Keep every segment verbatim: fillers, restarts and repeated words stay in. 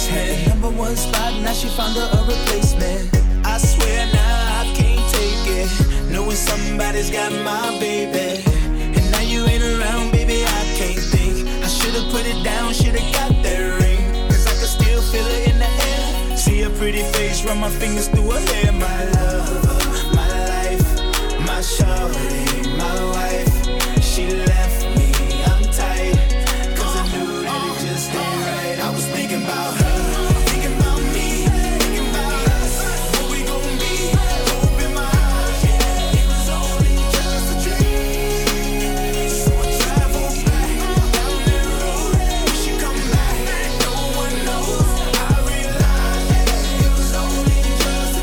basement. Number one spot, now she found her a replacement. I swear now I can't take it, knowing somebody's got my baby. And now you ain't around, baby, I can't think. I should've put it down, should've got that ring, cause I can still feel it in the air. See her pretty face, run my fingers through her hair. My love, my life, my shorty, my wife. She left me, I'm tight, cause I knew that it just ain't right. I was thinking about her, thinking about me, thinking about us, what we gon' be. Hope in my eyes, yeah, it was only just a dream. So I travel back down that road, wish you come back, no one knows. I realized, yeah, it was only just a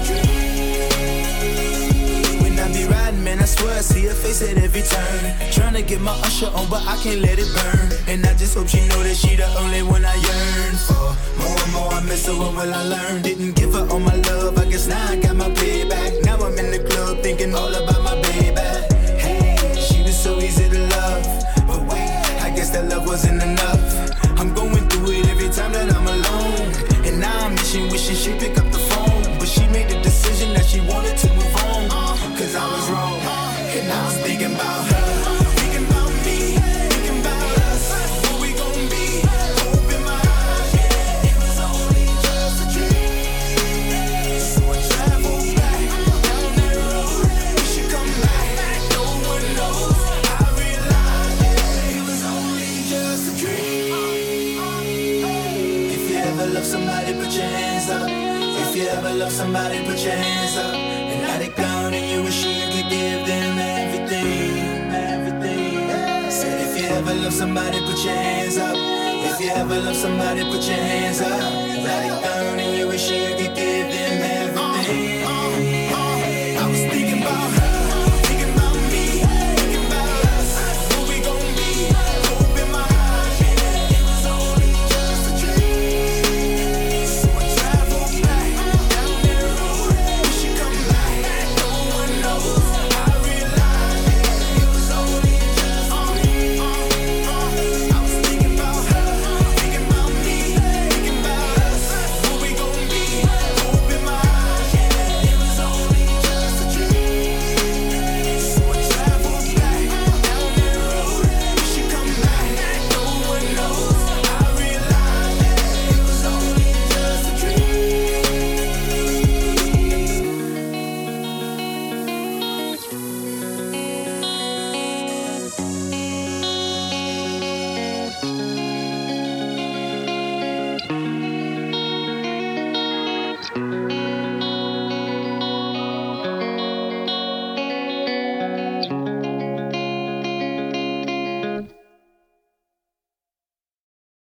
dream. When I be riding, man, I swear I see her face at every turn. Tryna get my usher on, but I can't let it burn. And I just hope she know that she the only one I yearn for. More and more I miss her, what will I learn? Didn't give her all my love, I guess now I got my payback. Now I'm in the club thinking all about my baby. Hey, she was so easy to love, but wait, I guess that love wasn't enough. I'm going through it every time that I'm alone, and now I'm wishing, wishing she'd pick up the phone. But she made the decision that she wanted to move on, cause I was wrong, and I was thinking about her. Somebody put your hands up. If you ever love somebody, put your hands up. And now they gone and you wish you could give them everything, everything. Said if you ever love somebody, put your hands up. If you ever love somebody, put your hands up.